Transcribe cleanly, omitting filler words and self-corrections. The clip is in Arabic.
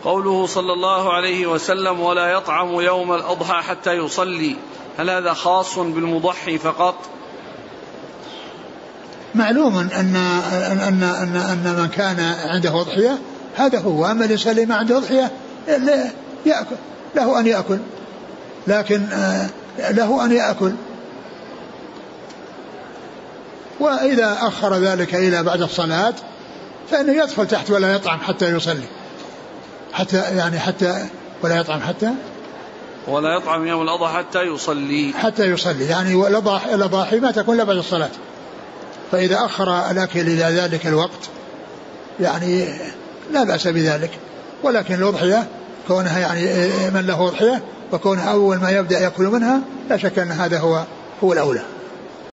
قوله صلى الله عليه وسلم ولا يطعم يوم الأضحى حتى يصلي، هل هذا خاص بالمضحي فقط؟ معلوم أن من كان عنده أضحية هذا هو، أما الإنسان اللي ما عنده أضحية يأكل، له أن يأكل، لكن له أن يأكل. وإذا أخر ذلك إلى بعد الصلاة فإنه يدخل تحت ولا يطعم حتى يصلي، حتى ولا يطعم يوم الأضحى حتى يصلي، يعني الأضاحي ما تكون إلا بعد الصلاة. فإذا أخر الأكل إلى ذلك الوقت يعني لا بأس بذلك. ولكن الأضحية كونها يعني من له أضحية وكونها أول ما يبدأ يأكل منها لا شك أن هذا هو الأولى.